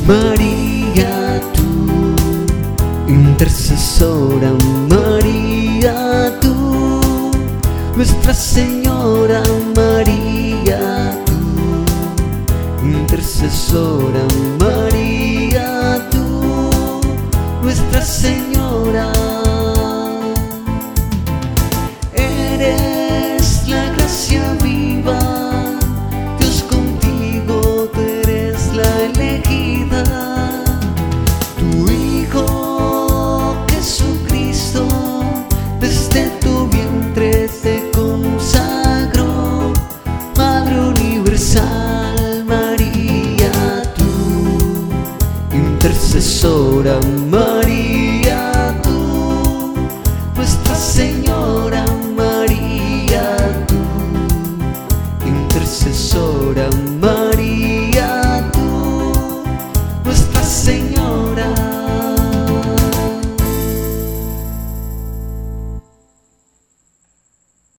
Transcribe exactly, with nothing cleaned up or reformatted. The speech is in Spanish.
María, tú, intercesora, María, tú, Nuestra Señora, María, tú, intercesora, María, tú, Nuestra Señora.